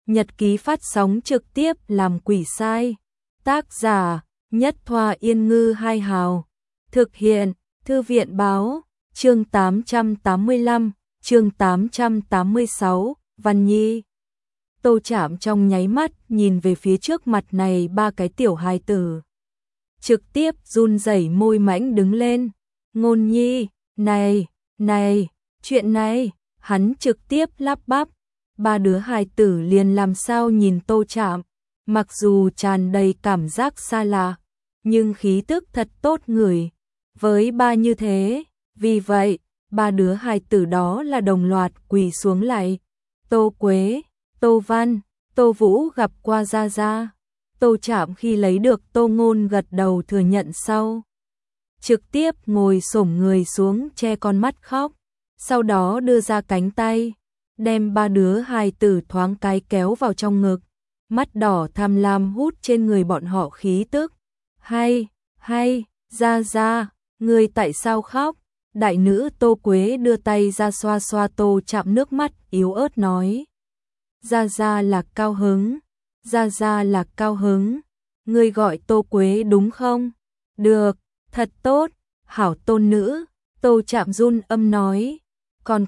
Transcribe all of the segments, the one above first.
nhật ký phát sóng trực tiếp làm quỷ sai. Tác giả Nhất Thoa Yên Ngư Hai Hào. Thực hiện Thư viện Báo. Chương 885, chương 886, Văn Nhi. Tô Trạm trong nháy mắt nhìn về phía trước mặt này ba cái tiểu hài tử. Trực tiếp run rẩy môi mãnh đứng lên. Ngôn Nhi, này, chuyện này, hắn trực tiếp lắp bắp. Ba đứa hài tử liền làm sao nhìn Tô Trạm, mặc dù tràn đầy cảm giác xa lạ, nhưng khí tức thật tốt ngửi. Với ba như thế, vì vậy, ba đứa hài tử đó là đồng loạt quỳ xuống lại. Tô Quế, Tô Văn, Tô Vũ gặp qua Gia Gia. Tô Trạm khi lấy được Tô Ngôn gật đầu thừa nhận sau. Trực tiếp ngồi xổm người xuống che con mắt khóc. Sau đó đưa ra cánh tay, đem ba đứa hài tử thoáng cái kéo vào trong ngực. Mắt đỏ tham lam hút trên người bọn họ khí tức. Hay, Gia Gia, người tại sao khóc? Đại nữ Tô Quế đưa tay ra xoa xoa Tô Trạm nước mắt yếu ớt nói. Gia Gia là cao hứng, Gia Gia là cao hứng. Ngươi gọi Tô Quế đúng không? Được, thật tốt, hảo tôn nữ. Tô Trạm run âm nói. Còn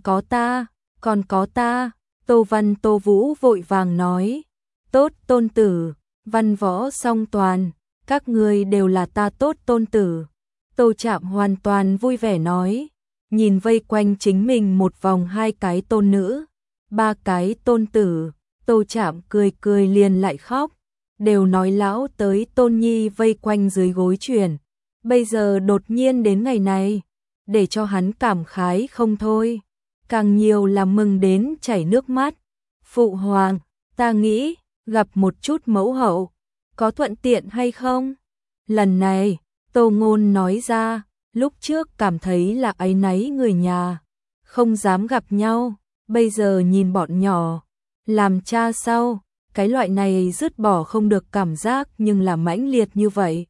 có ta. Tô Văn Tô Vũ vội vàng nói. Tốt tôn tử, văn võ song toàn, các ngươi đều là ta tốt tôn tử. Tô Trạm hoàn toàn vui vẻ nói, nhìn vây quanh chính mình một vòng hai cái tôn nữ, ba cái tôn tử. Tô Trạm cười liền lại khóc, đều nói lão tới tôn nhi vây quanh dưới gối chuyển. Bây giờ đột nhiên đến ngày này, để cho hắn cảm khái không thôi, càng nhiều là mừng đến chảy nước mắt. Phụ hoàng, ta nghĩ gặp một chút mẫu hậu, có thuận tiện hay không? Lần này, Tô Ngôn nói ra, lúc trước cảm thấy là áy náy người nhà, không dám gặp nhau, bây giờ nhìn bọn nhỏ, làm cha sau, cái loại này dứt bỏ không được cảm giác nhưng là mãnh liệt như vậy.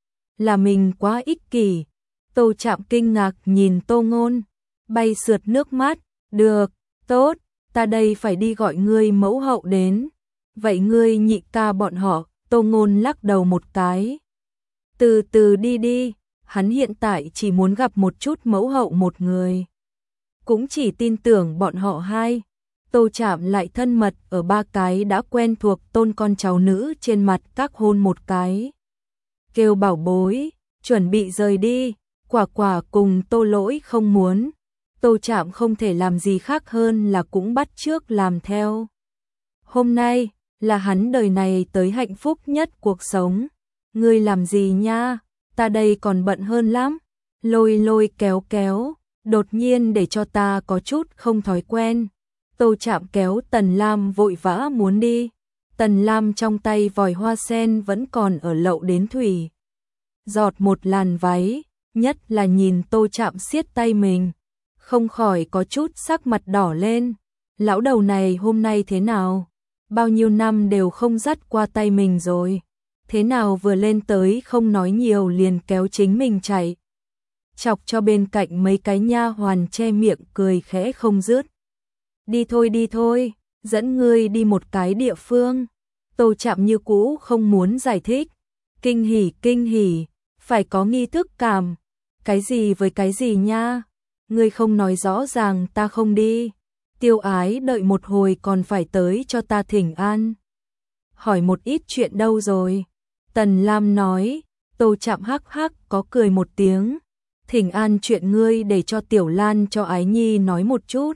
Là mình quá ích kỷ. Tô Trạm kinh ngạc nhìn Tô Ngôn, bay sượt nước mắt, được, tốt, ta đây phải đi gọi ngươi mẫu hậu đến. Vậy ngươi nhị ca bọn họ? Tô Ngôn lắc đầu một cái. Từ từ đi, hắn hiện tại chỉ muốn gặp một chút mẫu hậu một người. Cũng chỉ tin tưởng bọn họ hai. Tô Trạm lại thân mật ở ba cái đã quen thuộc tôn con cháu nữ trên mặt các hôn một cái. Kêu bảo bối, chuẩn bị rời đi, Quả Quả cùng Tô Lỗi không muốn. Tô Trạm không thể làm gì khác hơn là cũng bắt chước làm theo. Hôm nay là hắn đời này tới hạnh phúc nhất cuộc sống. Ngươi làm gì nha? Ta đây còn bận hơn lắm. Lôi kéo, đột nhiên để cho ta có chút không thói quen. Tô Trạm kéo Tần Lam vội vã muốn đi. Tần Lam trong tay vòi hoa sen vẫn còn ở lậu đến thủy. Giọt một làn váy, nhất là nhìn Tô Trạm siết tay mình, không khỏi có chút sắc mặt đỏ lên. Lão đầu này hôm nay thế nào? Bao nhiêu năm đều không dắt qua tay mình rồi. Thế nào vừa lên tới không nói nhiều liền kéo chính mình chạy. Chọc cho bên cạnh mấy cái nha hoàn che miệng cười khẽ không dứt. Đi thôi, dẫn ngươi đi một cái địa phương. Tô Trạm như cũ không muốn giải thích. Kinh hỉ, phải có nghi thức cảm. Cái gì với cái gì nha? Ngươi không nói rõ ràng ta không đi. Tiêu Ái đợi một hồi còn phải tới cho ta thỉnh an. Hỏi một ít chuyện đâu rồi? Tần Lam nói. Tô Trạm hắc có cười một tiếng. Thỉnh an chuyện ngươi để cho Tiểu Lan cho Ái Nhi nói một chút.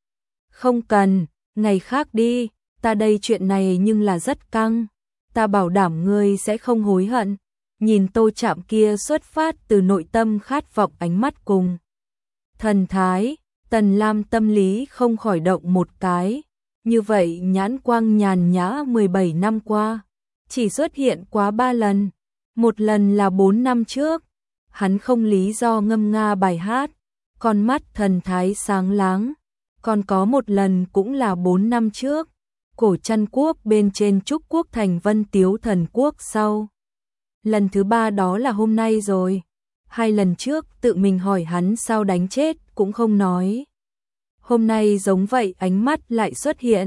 Không cần, ngày khác đi, ta đây chuyện này nhưng là rất căng. Ta bảo đảm ngươi sẽ không hối hận. Nhìn Tô Trạm kia xuất phát từ nội tâm khát vọng ánh mắt cùng thần thái, Tần Lam tâm lý không khỏi động một cái. Như vậy nhãn quang nhàn nhã 17 năm qua, chỉ xuất hiện quá 3 lần. Một lần là 4 năm trước, hắn không lý do ngâm nga bài hát, con mắt thần thái sáng láng. Còn có một lần cũng là 4 năm trước, cổ Trăn Quốc bên trên Trúc Quốc thành Vân Tiếu Thần Quốc sau. Lần thứ 3 đó là hôm nay rồi. 2 lần trước tự mình hỏi hắn sao đánh chết cũng không nói. Hôm nay giống vậy ánh mắt lại xuất hiện,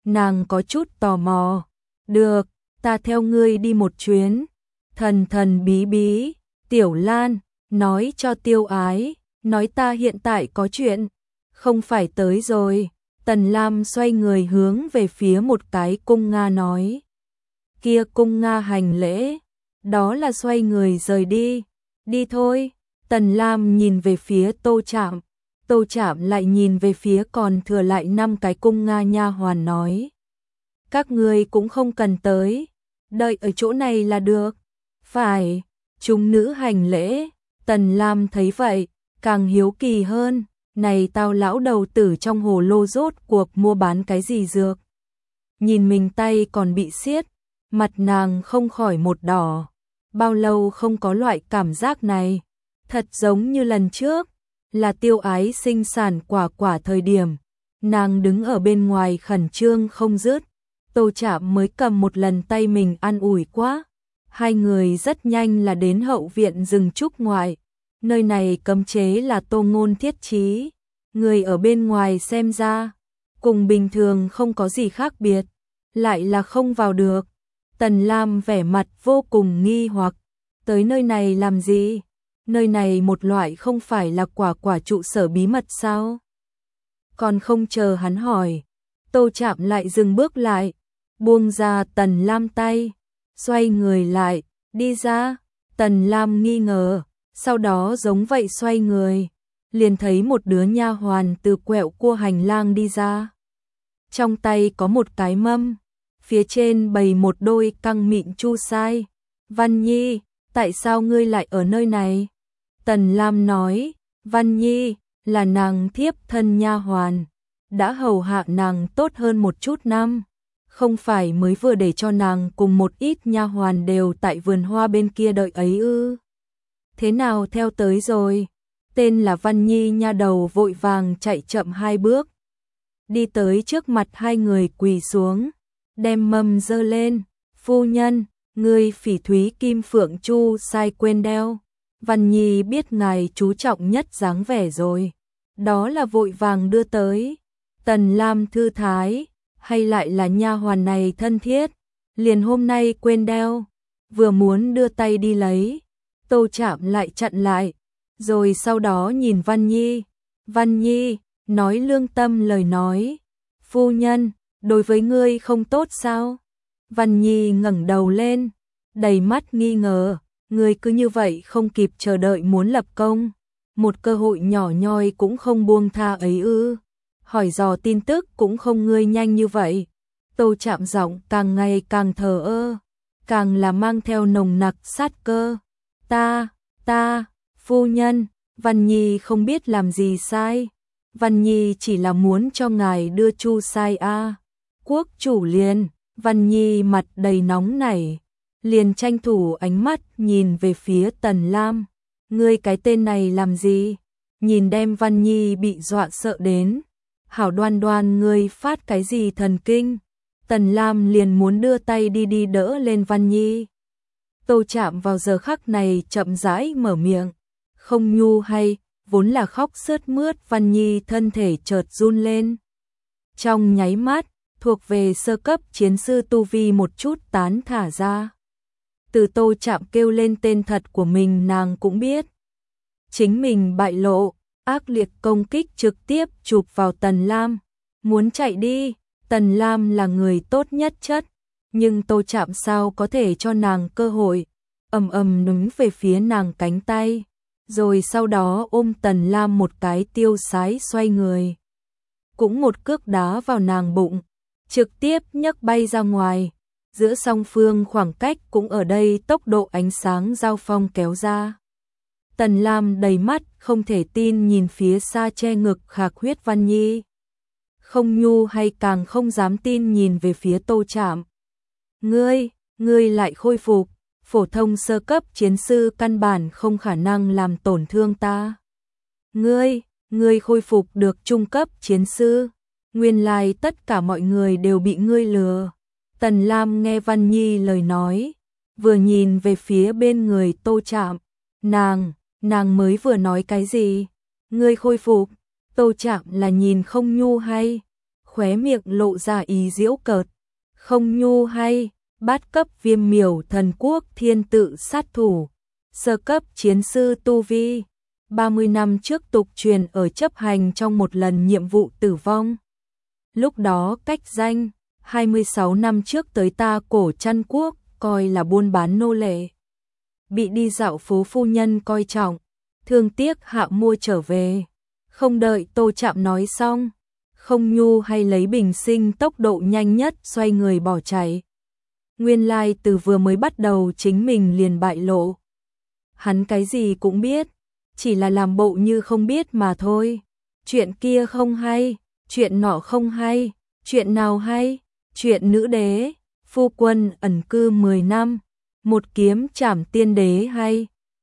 Nàng có chút tò mò. Được, ta theo ngươi đi một chuyến. Thần thần bí bí, Tiểu Lan, nói cho Tiêu Ái, nói ta hiện tại có chuyện, không phải tới rồi. Tần Lam xoay người hướng về phía một cái cung Nga nói. Kia cung Nga hành lễ, đó là xoay người rời đi. Đi thôi. Tần Lam nhìn về phía Tô Trạm, Tô Trạm lại nhìn về phía còn thừa lại 5 cái cung Nga nha hoàn nói. Các ngươi cũng không cần tới, đợi ở chỗ này là được. Phải, chúng nữ hành lễ. Tần Lam thấy vậy, càng hiếu kỳ hơn. Này tao lão đầu tử trong hồ lô rốt cuộc mua bán cái gì dược. Nhìn mình tay còn bị siết, mặt nàng không khỏi một đỏ. Bao lâu không có loại cảm giác này, thật giống như lần trước, là Tiêu Ái sinh sản quả thời điểm. Nàng đứng ở bên ngoài khẩn trương không dứt, Tô Trạm mới cầm một lần tay mình an ủi quá. Hai người rất nhanh là đến hậu viện rừng trúc ngoại. Nơi này cấm chế là Tô Ngôn thiết trí. Người ở bên ngoài xem ra, cùng bình thường không có gì khác biệt, lại là không vào được. Tần Lam vẻ mặt vô cùng nghi hoặc, tới nơi này làm gì? Nơi này một loại không phải là quả trụ sở bí mật sao? Còn không chờ hắn hỏi, Tô Trạm lại dừng bước lại, buông ra Tần Lam tay, xoay người lại, đi ra. Tần Lam nghi ngờ, sau đó giống vậy xoay người, liền thấy một đứa nha hoàn từ quẹo cua hành lang đi ra. Trong tay có một cái mâm, phía trên bày một đôi căng mịn chu sai. Văn Nhi, tại sao ngươi lại ở nơi này? Tần Lam nói, Văn Nhi là nàng thiếp thân nha hoàn, đã hầu hạ nàng tốt hơn một chút năm, không phải mới vừa để cho nàng cùng một ít nha hoàn đều tại vườn hoa bên kia đợi ấy ư? Thế nào theo tới rồi? Tên là Văn Nhi nha đầu vội vàng chạy chậm 2 bước, đi tới trước mặt hai người quỳ xuống, đem mâm dơ lên. Phu nhân, ngươi phỉ thúy kim phượng chu sai quên đeo. Văn Nhi biết ngài chú trọng nhất dáng vẻ rồi, đó là vội vàng đưa tới. Tần Lam thư thái, hay lại là nha hoàn này thân thiết, liền hôm nay quên đeo, vừa muốn đưa tay đi lấy, Tô Trạm lại chặn lại, rồi sau đó nhìn Văn Nhi. Văn Nhi nói lương tâm lời nói, phu nhân, đối với ngươi không tốt sao? Văn Nhi ngẩng đầu lên, đầy mắt nghi ngờ, ngươi cứ như vậy không kịp chờ đợi muốn lập công, một cơ hội nhỏ nhoi cũng không buông tha ấy ư? Hỏi dò tin tức cũng không ngươi nhanh như vậy. Tô Trạm giọng càng ngày càng thờ ơ, càng là mang theo nồng nặc sát cơ. Ta, phu nhân, Văn Nhi không biết làm gì sai. Văn Nhi chỉ là muốn cho ngài đưa chu sai a. Quốc chủ liền. Văn Nhi mặt đầy nóng nảy, liền tranh thủ ánh mắt nhìn về phía Tần Lam. Ngươi cái tên này làm gì? Nhìn đem Văn Nhi bị dọa sợ đến. Hảo đoan đoan ngươi phát cái gì thần kinh? Tần Lam liền muốn đưa tay đi đỡ lên Văn Nhi. Tô Trạm vào giờ khắc này chậm rãi mở miệng, không nhu hay, vốn là khóc sướt mướt. Văn Nhi thân thể chợt run lên. Trong nháy mắt, thuộc về sơ cấp chiến sư tu vi một chút tán thả ra. Từ Tô Trạm kêu lên tên thật của mình nàng cũng biết. Chính mình bại lộ, ác liệt công kích trực tiếp chụp vào Tần Lam. Muốn chạy đi, Tần Lam là người tốt nhất chất, nhưng Tô Trạm sao có thể cho nàng cơ hội, đứng về phía nàng cánh tay, rồi sau đó ôm Tần Lam một cái tiêu sái xoay người. Cũng một cước đá vào nàng bụng, trực tiếp nhấc bay ra ngoài. Giữa song phương khoảng cách cũng ở đây tốc độ ánh sáng giao phong kéo ra. Tần Lam đầy mắt không thể tin nhìn phía xa che ngực khạc huyết Văn Nhi. Không nhu hay càng không dám tin nhìn về phía Tô Trạm. Ngươi lại khôi phục, phổ thông sơ cấp chiến sư căn bản không khả năng làm tổn thương ta. Ngươi khôi phục được trung cấp chiến sư, nguyên lai tất cả mọi người đều bị ngươi lừa. Tần Lam nghe Văn Nhi lời nói, vừa nhìn về phía bên người Tô Trạm, nàng mới vừa nói cái gì? Ngươi khôi phục? Tô Trạm là nhìn không nhu hay, khóe miệng lộ ra ý giễu cợt. Không Nhu hay, bát cấp Viêm Miểu Thần Quốc thiên tự sát thủ, sơ cấp chiến sư tu vi, 30 năm trước tục truyền ở chấp hành trong một lần nhiệm vụ tử vong. Lúc đó cách danh, 26 năm trước tới ta Cổ Trăn Quốc, coi là buôn bán nô lệ. Bị đi dạo phố phu nhân coi trọng, thương tiếc hạ mua trở về. Không đợi Tô Trạm nói xong, Không Nhu hay lấy bình sinh tốc độ nhanh nhất xoay người bỏ chạy. Nguyên lai từ vừa mới bắt đầu chính mình liền bại lộ. Hắn cái gì cũng biết, chỉ là làm bộ như không biết mà thôi. Chuyện kia không hay, chuyện nọ không hay, chuyện nào hay, chuyện nữ đế, phu quân ẩn cư 10 năm, một kiếm trảm tiên đế hay.